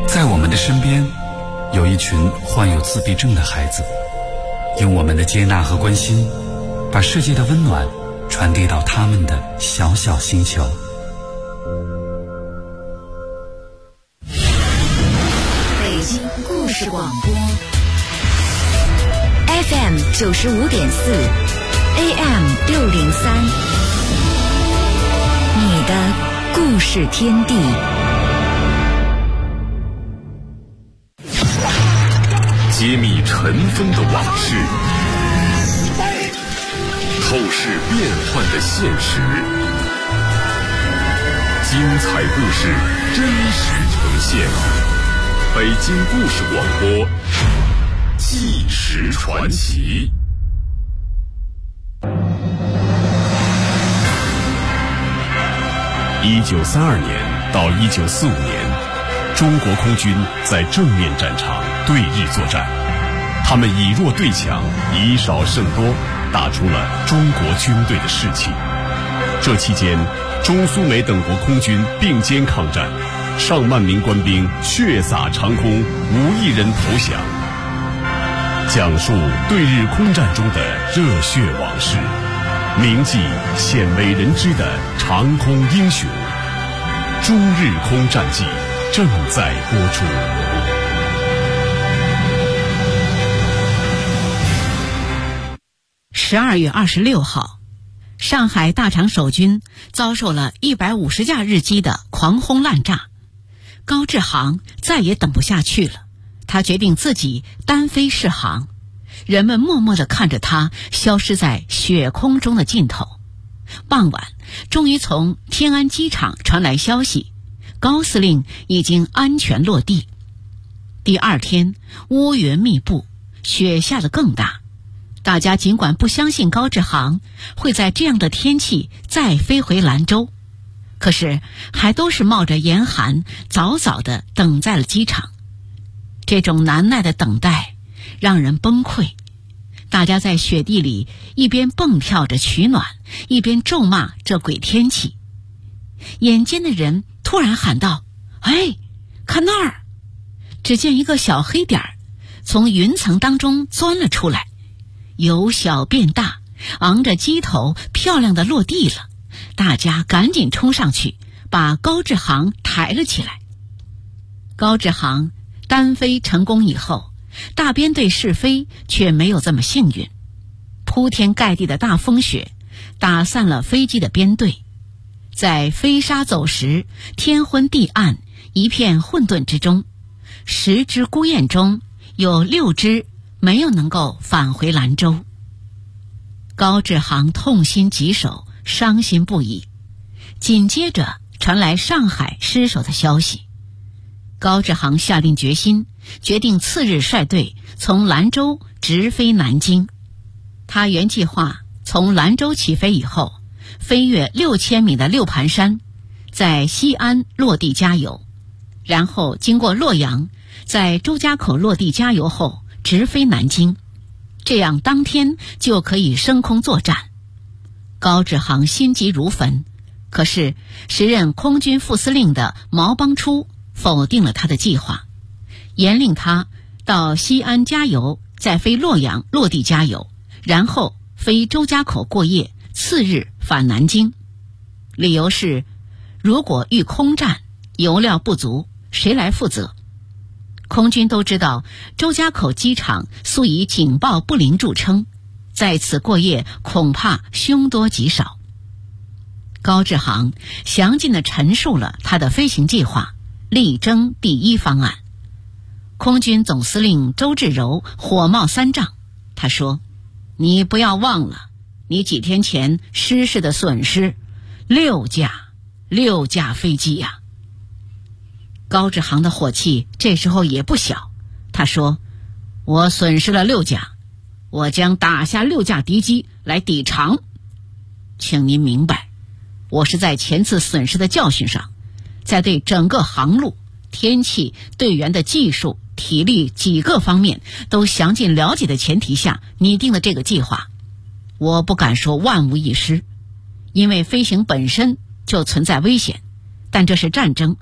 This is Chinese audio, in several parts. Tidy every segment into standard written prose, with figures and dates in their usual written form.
在我们的身边，有一群患有自闭症的孩子，用我们的接纳和关心，把世界的温暖传递到他们的小小星球。 北京故事广播 FM 95.4 AM 603，你的故事天地。 揭秘尘封的往事，透视变幻的现实，精彩故事真实呈现。北京故事广播，纪实传奇。1932年到1945年，中国空军在正面战场对日作战，他们以弱对强，以少胜多，打出了中国军队的士气。这期间，中苏美等国空军并肩抗战，上万名官兵血洒长空，无一人投降。讲述对日空战中的热血往事，铭记鲜为人知的长空英雄。中日空战记正在播出。 12月26号，上海大厂守军遭受了150架日机的狂轰滥炸，高志航再也等不下去了，他决定自己单飞试航。人们默默地看着他消失在雪空中的尽头。傍晚，终于从天安机场传来消息，高司令已经安全落地。第二天，乌云密布，雪下得更大。大家尽管不相信高志航会在这样的天气再飞回兰州，可是还都是冒着严寒早早地等在了机场。这种难耐的等待让人崩溃，大家在雪地里一边蹦跳着取暖，一边咒骂这鬼天气。眼尖的人突然喊道：“哎，看那儿！”只见一个小黑点儿从云层当中钻了出来，由小变大，昂着机头漂亮地落地了。大家赶紧冲上去，把高志航抬了起来。高志航单飞成功以后，大编队试飞却没有这么幸运。铺天盖地的大风雪打散了飞机的编队，在飞沙走石、天昏地暗、一片混沌之中，10只孤雁中有6只没有能够返回兰州。高志航痛心疾首，伤心不已。紧接着传来上海失守的消息，高志航下定决心，决定次日率队从兰州直飞南京。他原计划从兰州起飞以后，飞越6000米的六盘山，在西安落地加油，然后经过洛阳，在周家口落地加油后直飞南京，这样当天就可以升空作战。高志航心急如焚，可是时任空军副司令的毛邦初否定了他的计划，严令他到西安加油，再飞洛阳落地加油，然后飞周家口过夜，次日返南京。理由是，如果遇空战，油料不足，谁来负责？空军都知道周家口机场素以警报不灵著称，在此过夜恐怕凶多吉少。高志航详尽地陈述了他的飞行计划，力争第一方案。空军总司令周至柔火冒三丈，他说：“你不要忘了，你几天前失事的损失，6架飞机呀。”高志航的火气这时候也不小，他说：“我损失了6架，我将打下6架敌机来抵偿。请您明白，我是在前次损失的教训上，在对整个航路、天气、队员的技术、体力几个方面都详尽了解的前提下拟定的这个计划。我不敢说万无一失，因为飞行本身就存在危险，但这是战争，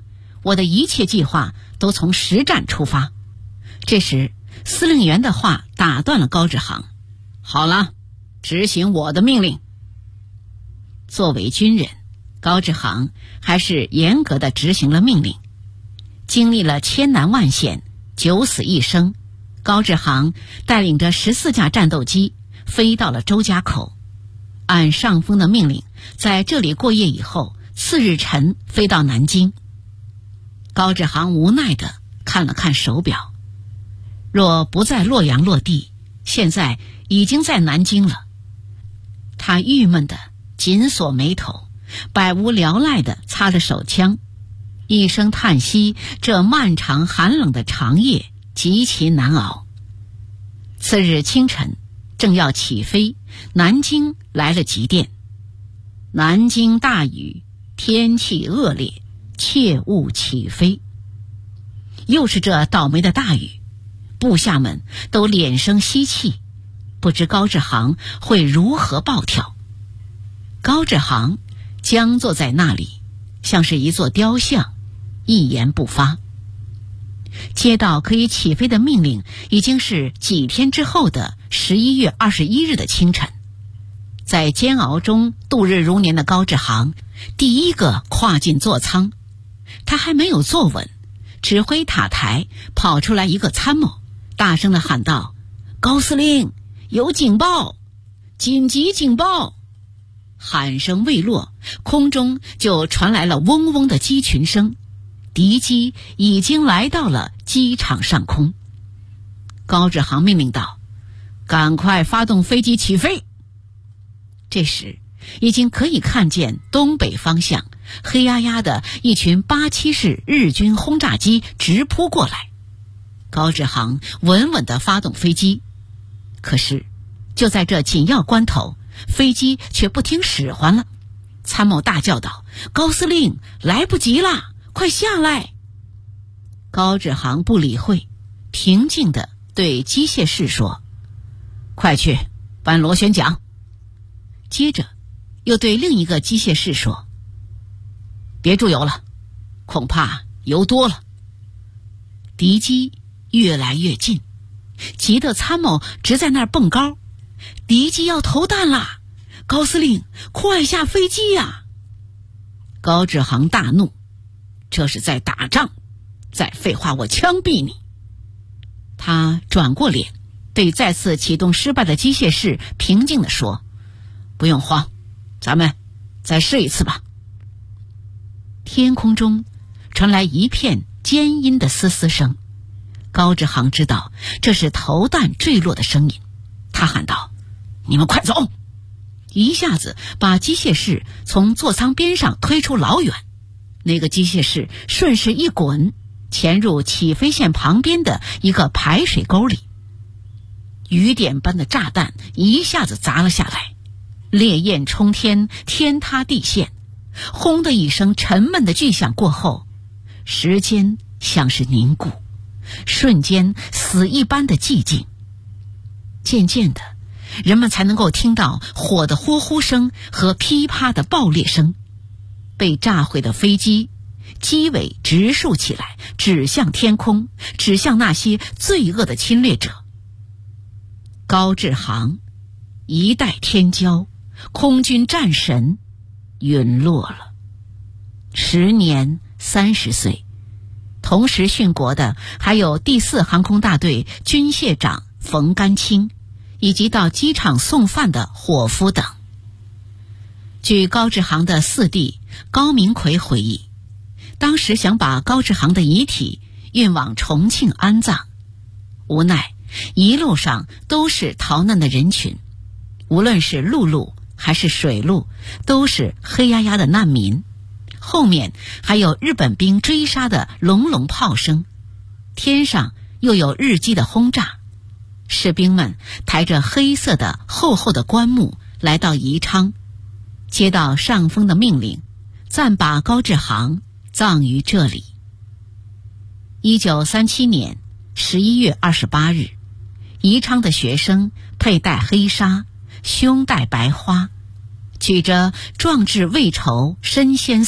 我的一切计划都从实战出发。这时司令员的话打断了高志航，好了，执行我的命令。作为军人，高志航还是严格地执行了命令。经历了千难万险，9死1生，高志航带领着14架战斗机飞到了周家口，按上峰的命令在这里过夜以后，次日晨飞到南京。高志航无奈地看了看手表，若不在洛阳落地，现在已经在南京了。他郁闷地紧锁眉头，百无聊赖地擦着手枪，一声叹息，这漫长寒冷的长夜极其难熬。次日清晨正要起飞，南京来了急电：南京大雨，天气恶劣，切勿起飞。又是这倒霉的大雨，部下们都脸生吸气，不知高志航会如何暴跳。高志航僵坐在那里，像是一座雕像，一言不发。接到可以起飞的命令已经是几天之后的11月21日的清晨。在煎熬中度日如年的高志航第一个跨进座舱，他还没有坐稳，指挥塔台跑出来一个参谋，大声地喊道：高司令，有警报，紧急警报！喊声未落，空中就传来了嗡嗡的机群声，敌机已经来到了机场上空。高志航命令道：赶快发动飞机起飞！这时已经可以看见东北方向黑压压的一群87式日军轰炸机直扑过来。高志航稳稳地发动飞机，可是就在这紧要关头，飞机却不听使唤了。参谋大叫道：高司令，来不及了，快下来！高志航不理会，平静地对机械室说：快去搬螺旋桨。接着又对另一个机械室说：别注油了，恐怕油多了。敌机越来越近，急得参谋直在那儿蹦高：敌机要投弹啦！高司令，快下飞机呀！高志航大怒：这是在打仗，再废话我枪毙你！他转过脸，对再次启动失败的机械室平静地说：不用慌，咱们再试一次吧。天空中传来一片尖阴的嘶嘶声，高志航知道这是投弹坠落的声音，他喊道：你们快走！一下子把机械室从座舱边上推出老远，那个机械室顺势一滚，潜入起飞线旁边的一个排水沟里。雨点般的炸弹一下子砸了下来，烈焰冲天，天塌地陷。轰的一声沉闷的巨响过后，时间像是凝固，瞬间死一般的寂静。渐渐的，人们才能够听到火的呼呼声和噼啪的爆裂声。被炸毁的飞机机尾直竖起来，指向天空，指向那些罪恶的侵略者。高志航，一代天骄，空军战神，陨落了，时年30岁。同时殉国的还有第4航空大队军械长冯甘清，以及到机场送饭的伙夫等。据高志航的四弟高明奎回忆，当时想把高志航的遗体运往重庆安葬，无奈一路上都是逃难的人群，无论是陆路还是水路，都是黑压压的难民。后面还有日本兵追杀的隆隆炮声，天上又有日机的轰炸。士兵们抬着黑色的厚厚的棺木来到宜昌，接到上峰的命令，暂把高志航葬于这里。1937年11月28日，宜昌的学生佩戴黑纱，胸戴白花，举着壮志未酬身先死，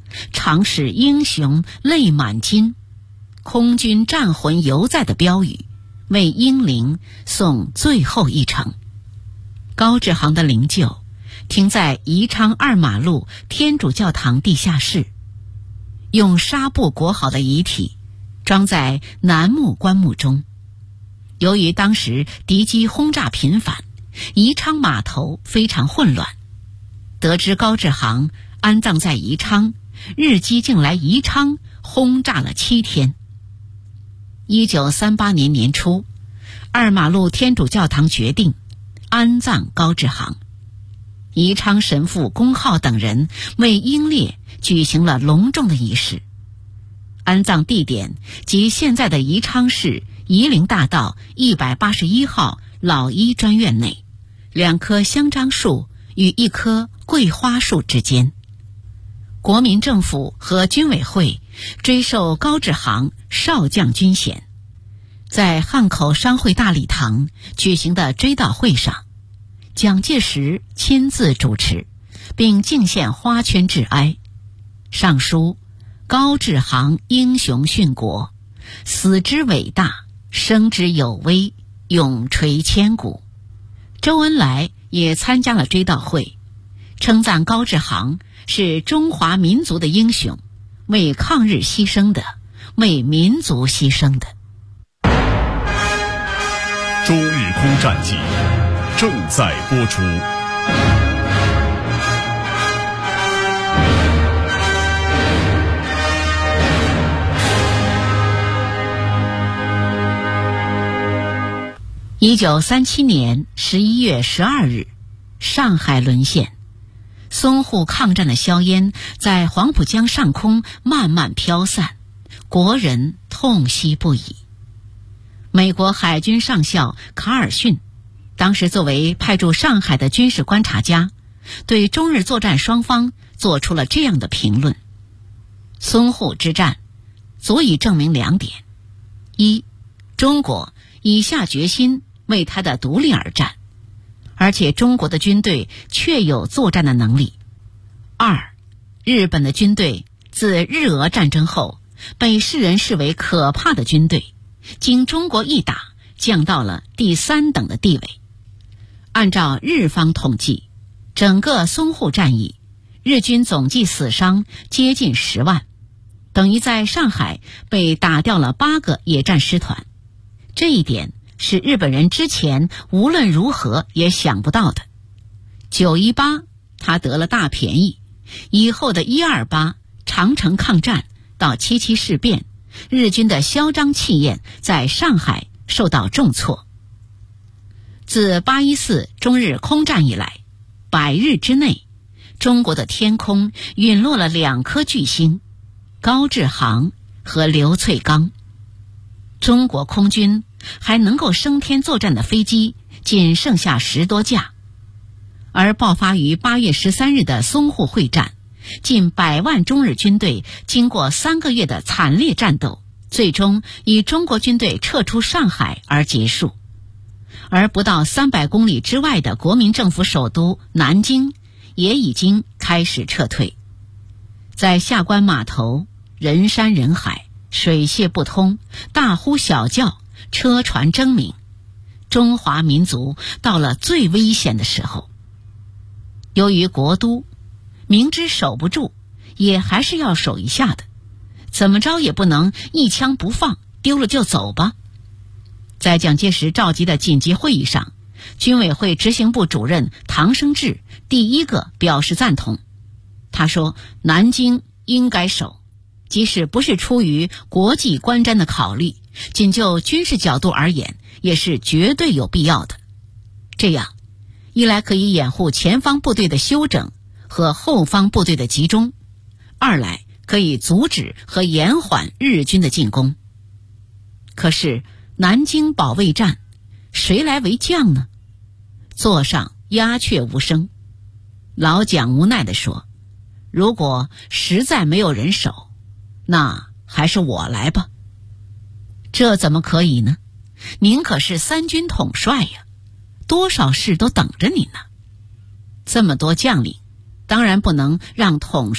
常使英雄泪满襟，空军战魂犹在的标语，为英灵送最后一程。高志航的灵柩停在宜昌2马路天主教堂地下室，用纱布裹好的遗体装在楠木棺木中。由于当时敌机轰炸频繁，宜昌码头非常混乱，得知高志航安葬在宜昌，日机竟来宜昌轰炸了7天。1938年年初，2马路天主教堂决定安葬高志航，宜昌神父龚浩等人为英烈举行了隆重的仪式。安葬地点即现在的宜昌市夷陵大道181号老医专院内，2棵香樟树与1棵桂花树之间。国民政府和军委会追授高志航少将军衔。在汉口商会大礼堂举行的追悼会上，蒋介石亲自主持，并敬献花圈致哀，上书高志航英雄殉国，死之伟大，生之有威，永垂千古。周恩来也参加了追悼会，称赞高志航是中华民族的英雄，为抗日牺牲的，为民族牺牲的。 中日空战记正在播出。 1937年11月12日，上海沦陷，淞沪抗战的硝烟在黄浦江上空慢慢飘散，国人痛惜不已。美国海军上校卡尔逊当时作为派驻上海的军事观察家，对中日作战双方做出了这样的评论：淞沪之战足以证明2点：一，中国已下决心为他的独立而战，而且中国的军队确有作战的能力；二，日本的军队自日俄战争后被世人视为可怕的军队，经中国一打，降到了第3等的地位。按照日方统计，整个淞沪战役，日军总计死伤接近10万，等于在上海被打掉了8个野战师团。这一点是日本人之前无论如何也想不到的。918他得了大便宜，以后的128、长城抗战到77事变，日军的嚣张气焰在上海受到重挫。自814中日空战以来，100日之内，中国的天空陨落了2颗巨星，高志航和刘粹刚。中国空军还能够升天作战的飞机仅剩下10多架，而爆发于8月13日的淞沪会战，近100万中日军队经过3个月的惨烈战斗，最终以中国军队撤出上海而结束。而不到300公里之外的国民政府首都南京也已经开始撤退。在下关码头，人山人海，水泄不通，大呼小叫，车船争鸣，中华民族到了最危险的时候。由于国都明知守不住，也还是要守一下的，怎么着也不能一枪不放，丢了就走吧。在蒋介石召集的紧急会议上，军委会执行部主任唐生智第一个表示赞同。他说，南京应该守，即使不是出于国际观瞻的考虑，仅就军事角度而言，也是绝对有必要的。这样一来可以掩护前方部队的休整和后方部队的集中，二来可以阻止和延缓日军的进攻。可是南京保卫战谁来为将呢？座上鸦雀无声。老蒋无奈地说，如果实在没有人守，那还是我来吧。这怎么可以呢？您可是3军统帅呀，多少事都等着您呢。这么多将领，当然不能让统帅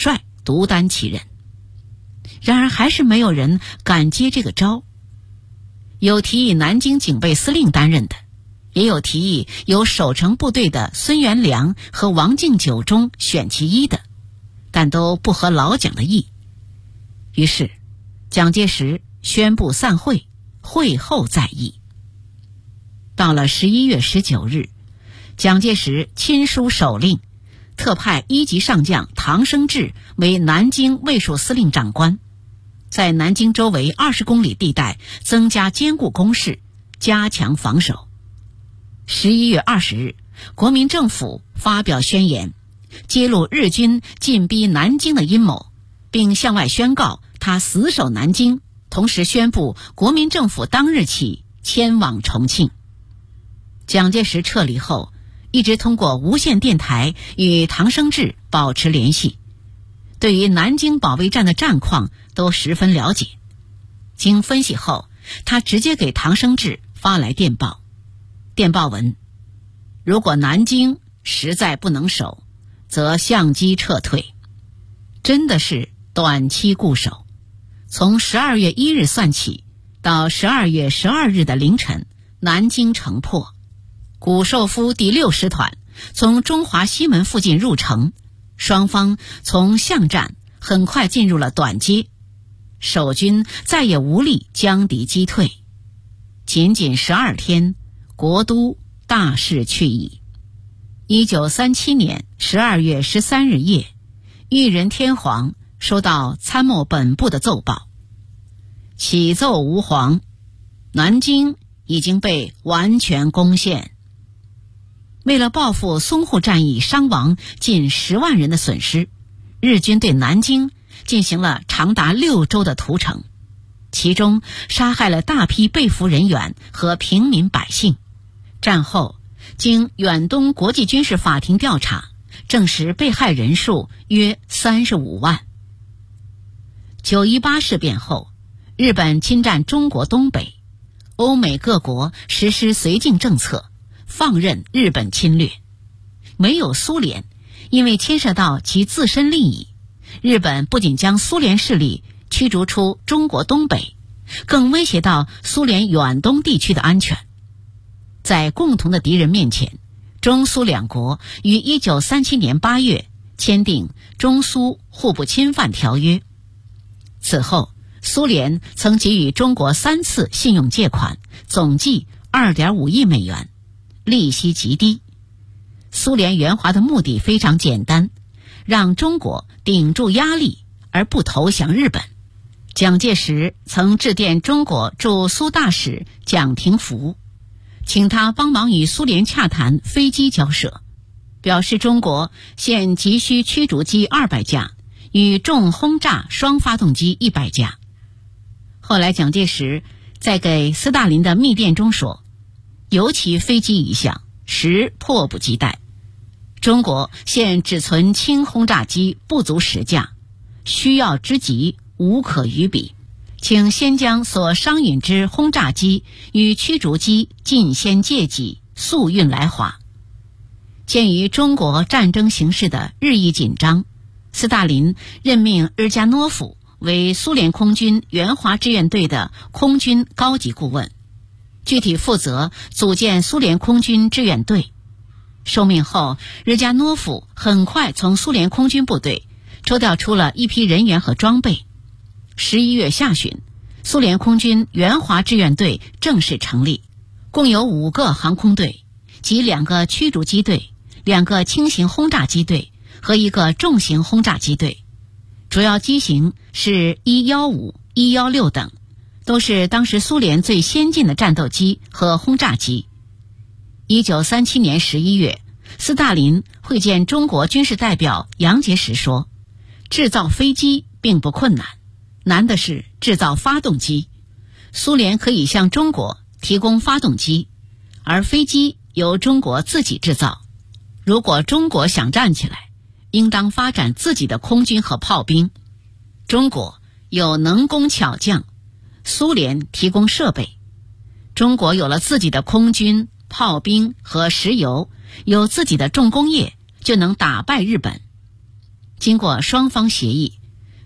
独担其任。然而还是没有人敢接这个招，有提议南京警备司令担任的，也有提议由守城部队的孙元良和王敬久中选其一的，但都不合老蒋的意。于是蒋介石宣布散会，会后再议。到了11月19日，蒋介石亲书手令，特派1级上将唐生智为南京卫戍司令长官，在南京周围20公里地带增加坚固工事，加强防守。11月20日，国民政府发表宣言，揭露日军进逼南京的阴谋，并向外宣告他死守南京，同时宣布国民政府当日起迁往重庆。蒋介石撤离后，一直通过无线电台与唐生智保持联系，对于南京保卫战的战况都十分了解。经分析后，他直接给唐生智发来电报。电报文：如果南京实在不能守，则相机撤退。真的是短期固守。从12月1日算起，到12月12日的凌晨，南京城破。谷寿夫第6师团从中华西门附近入城，双方从巷战很快进入了短街，守军再也无力将敌击退。仅仅12天，国都大势去矣。1937年12月13日夜，裕仁天皇收到参谋本部的奏报，启奏吾皇，南京已经被完全攻陷。为了报复淞沪战役伤亡近10万人的损失，日军对南京进行了长达6周的屠城，其中杀害了大批被俘人员和平民百姓。战后经远东国际军事法庭调查，证实被害人数约35万。9·18事变后，日本侵占中国东北，欧美各国实施绥靖政策，放任日本侵略。没有苏联，因为牵涉到其自身利益，日本不仅将苏联势力驱逐出中国东北，更威胁到苏联远东地区的安全。在共同的敌人面前，中苏两国于1937年8月签订中苏互不侵犯条约。此后，苏联曾给予中国3次信用借款，总计2.5亿美元，利息极低。苏联援华的目的非常简单，让中国顶住压力而不投降日本。蒋介石曾致电中国驻苏大使蒋廷福，请他帮忙与苏联洽谈飞机交涉，表示中国现急需驱逐机200架与重轰炸双发动机100架。后来蒋介石在给斯大林的密电中说，尤其飞机一项，实迫不及待。中国现只存轻轰炸机不足10架，需要之急无可与比，请先将所商引之轰炸机与驱逐机尽先借给，速运来华。鉴于中国战争形势的日益紧张，斯大林任命日加诺夫为苏联空军援华志愿队的空军高级顾问，具体负责组建苏联空军志愿队。受命后，日加诺夫很快从苏联空军部队抽调出了一批人员和装备。11月下旬，苏联空军援华志愿队正式成立，共有5个航空队及2个驱逐机队、2个轻型轰炸机队和1个重型轰炸机队，主要机型是115、116等，都是当时苏联最先进的战斗机和轰炸机。1937年11月，斯大林会见中国军事代表杨洁时说，制造飞机并不困难，难的是制造发动机。苏联可以向中国提供发动机，而飞机由中国自己制造。如果中国想站起来，应当发展自己的空军和炮兵。中国有能工巧匠，苏联提供设备。中国有了自己的空军、炮兵和石油，有自己的重工业，就能打败日本。经过双方协议，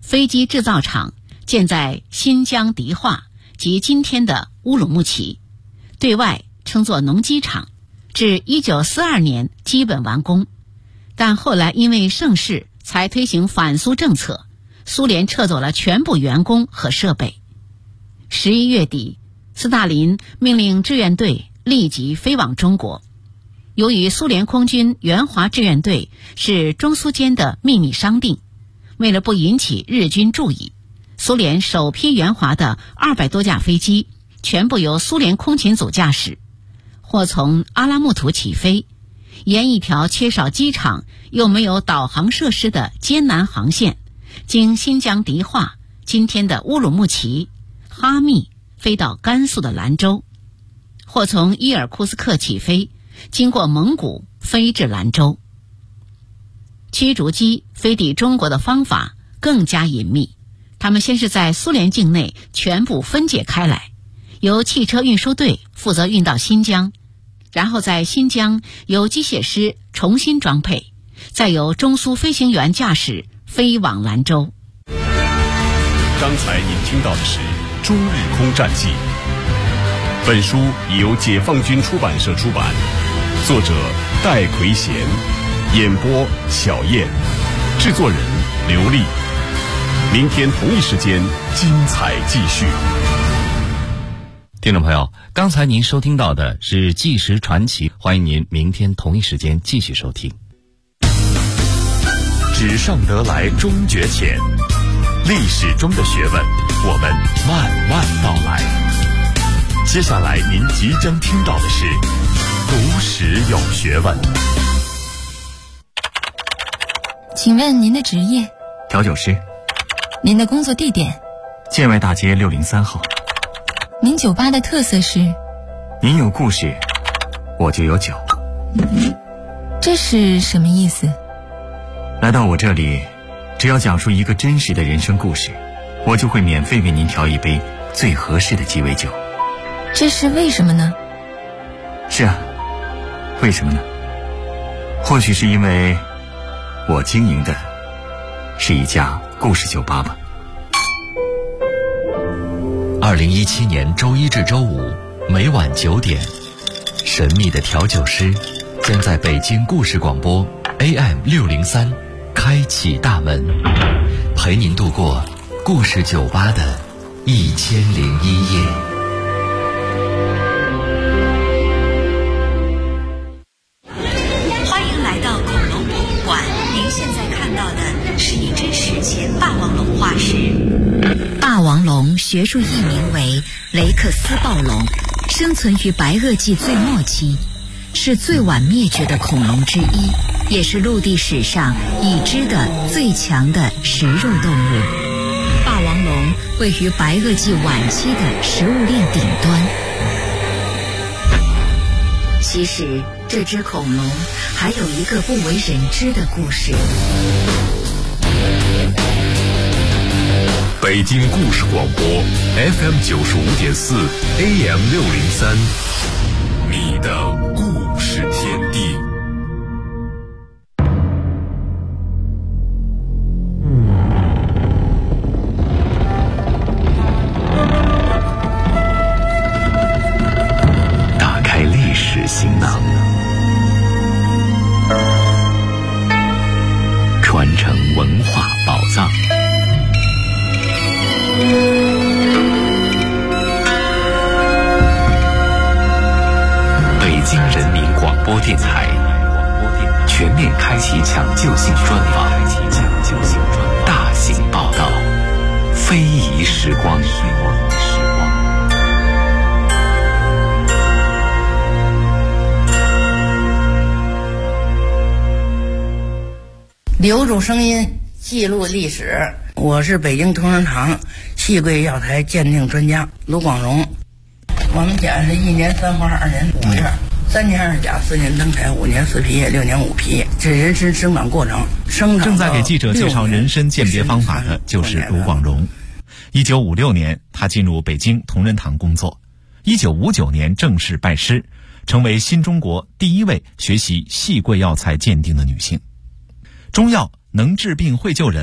飞机制造厂建在新疆迪化及今天的乌鲁木齐，对外称作农机厂，至1942年基本完工。但后来因为盛世才推行反苏政策，苏联撤走了全部员工和设备。11月底，斯大林命令志愿队立即飞往中国。由于苏联空军援华志愿队是中苏间的秘密商定，为了不引起日军注意，苏联首批援华的200多架飞机全部由苏联空勤组驾驶，或从阿拉木图起飞，沿一条缺少机场又没有导航设施的艰难航线，经新疆迪化今天的乌鲁木齐、哈密飞到甘肃的兰州，或从伊尔库斯克起飞，经过蒙古飞至兰州。驱逐机飞抵中国的方法更加隐秘，他们先是在苏联境内全部分解开来，由汽车运输队负责运到新疆，然后在新疆由机械师重新装配，再由中苏飞行员驾驶飞往兰州。 刚才您听到的是《中日空战记》，本书已由解放军出版社出版，作者戴奎贤，演播小燕，制作人刘丽。明天同一时间精彩继续。 听众朋友，刚才您收听到的是《纪实传奇》，欢迎您明天同一时间继续收听。 纸上得来终觉浅，历史中的学问，我们慢慢道来。接下来您即将听到的是读史有学问。 请问您的职业？ 调酒师。 您的工作地点？ 建外大街603号。 您酒吧的特色是？ 您有故事，我就有酒。 这是什么意思？ 来到我这里，只要讲述一个真实的人生故事，我就会免费为您调一杯最合适的鸡尾酒。 这是为什么呢？ 是啊，为什么呢？或许是因为我经营的是一家故事酒吧吧。 2017年周一至周五每晚9点，神秘的调酒师将在北京故事广播 AM603开启大门，陪您度过故事酒吧的1001夜。 欢迎来到恐龙博物馆，您现在看到的是一只史前霸王龙化石。霸王龙学术译名为雷克斯暴龙，生存于白垩纪最末期，是最晚灭绝的恐龙之一，也是陆地史上已知的最强的食肉动物。霸王龙位于白垩纪晚期的食物链顶端。其实这只恐龙还有一个不为人知的故事。 北京故事广播 FM95.4 AM603，你的故事天地。 打开历史行囊，传承文化宝藏。北京人民广播电台全面开启抢救性专访，大型报道，非遗时光。 留住声音，记录历史。我是北京同仁堂细桂药材鉴定专家卢广荣。我们家是1年3花2年5叶，3年2甲4年灯台5年4皮叶6年5皮叶，这人参生长过程。 正在给记者介绍人参鉴别方法的就是卢广荣。1956年，他进入北京同仁堂工作。1959年正式拜师，成为新中国第一位学习细桂药材鉴定的女性。中药能治病会救人，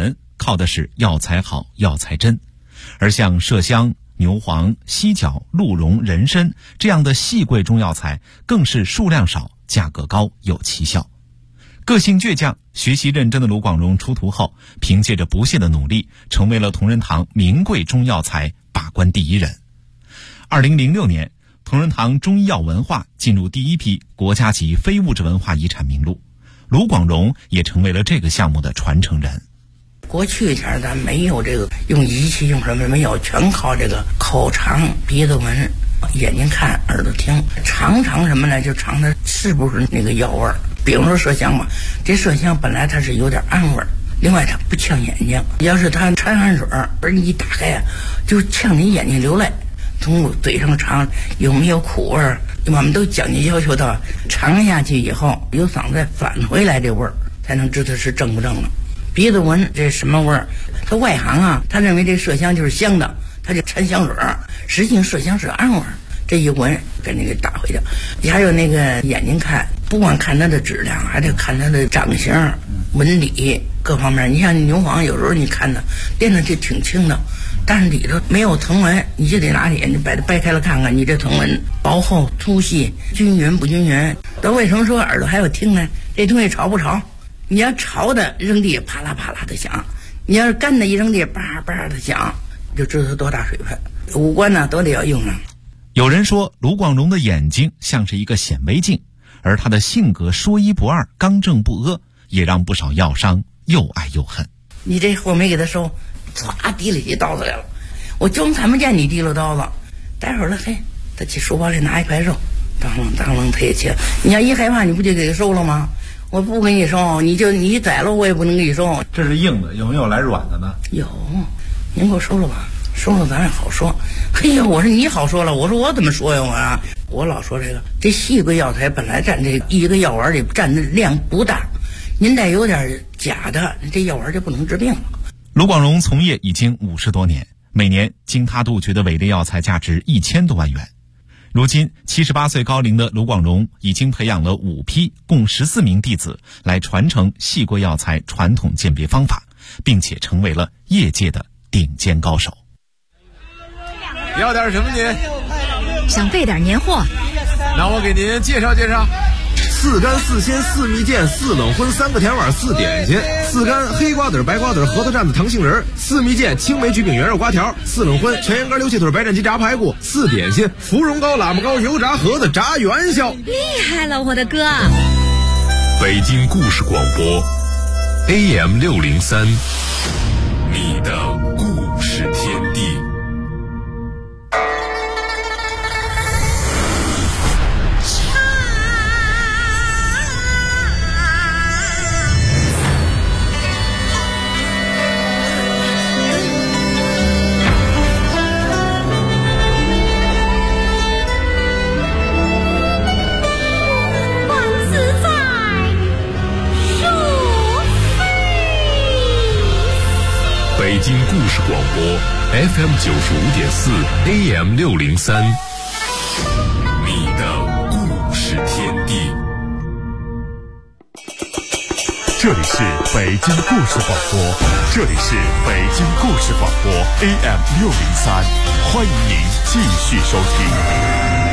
靠的是药材好、药材真，而像麝香、牛黄、犀角、鹿茸、人参这样的细贵中药材，更是数量少、价格高、有奇效。个性倔强、学习认真的卢广荣出徒后，凭借着不懈的努力，成为了同仁堂名贵中药材把关第一人。2006年，同仁堂中医药文化进入第一批国家级非物质文化遗产名录，卢广荣也成为了这个项目的传承人。 过去前咱没有这个用仪器用什么没有，全靠这个口尝、鼻子闻、眼睛看、耳朵听，尝什么呢？就尝它是不是那个药味儿。比如说麝香吧，这麝香本来它是有点暗味儿，另外它不呛眼睛，要是它掺汗水而你一打开就呛你眼睛流泪。从嘴上尝有没有苦味儿，我们都讲究要求到尝下去以后由嗓子再返回来这味儿，才能知道是正不正了。鼻子闻这什么味儿？他外行他认为这麝香就是香的，他就掺香水，实际上麝香是暗味儿。这一闻给那个打回去。还有那个眼睛看，不光看它的质量，还得看它的长相、纹理各方面。你像牛黄，有时候你看它练的就挺轻的，但是里头没有藤纹，你就得拿眼睛把它掰开了看看，你这藤纹薄厚、粗细、均匀不均匀。都为什么说耳朵还要听呢？这东西潮不潮？你要潮的扔地啪啦啪啦的响，你要是干的一扔地叭叭的响，就知道它多大水分。五官呢都得要用上。 有人说卢广荣的眼睛像是一个显微镜，而他的性格说一不二、刚正不阿，也让不少药商又爱又恨。 你这货没给他收，唰提了起刀子来了，我就看不见你提了刀子。待会儿了，嘿，他去书包里拿一块肉，当啷他也切。你要一害怕，你不就给他收了吗？我不给你收，你宰了我也不能给你收。 这是硬的，有没有来软的呢？ 有，您给我收了吧。收了咱也好说。嘿呀，我说你好说了，我说我怎么说呀？我老说这细贵药材本来占这一个药丸里占的量不大，您再有点假的，这药丸就不能治病了。 卢广荣从业已经50多年，每年经他杜绝的伪劣药材价值1000多万元。如今78岁高龄的卢广荣已经培养了5批共14名弟子来传承细贵药材传统鉴别方法，并且成为了业界的顶尖高手。 要点什么您？ 想备点年货， 那我给您介绍介绍。4干4鲜4蜜饯4冷荤3个甜碗4点心，4干黑瓜子白瓜子核桃蘸子糖杏仁，4蜜饯青梅焗饼圆肉瓜条，4冷荤全羊肝溜气腿白斩鸡炸排骨，4点心芙蓉糕喇嘛糕油炸盒子炸元宵。 厉害了我的哥！ 北京故事广播 AM 603，你的故事天地。北京故事广播 FM 95.4 AM 603，你的故事天地。 这里是北京故事广播，这里是北京故事广播 AM 603，欢迎您继续收听。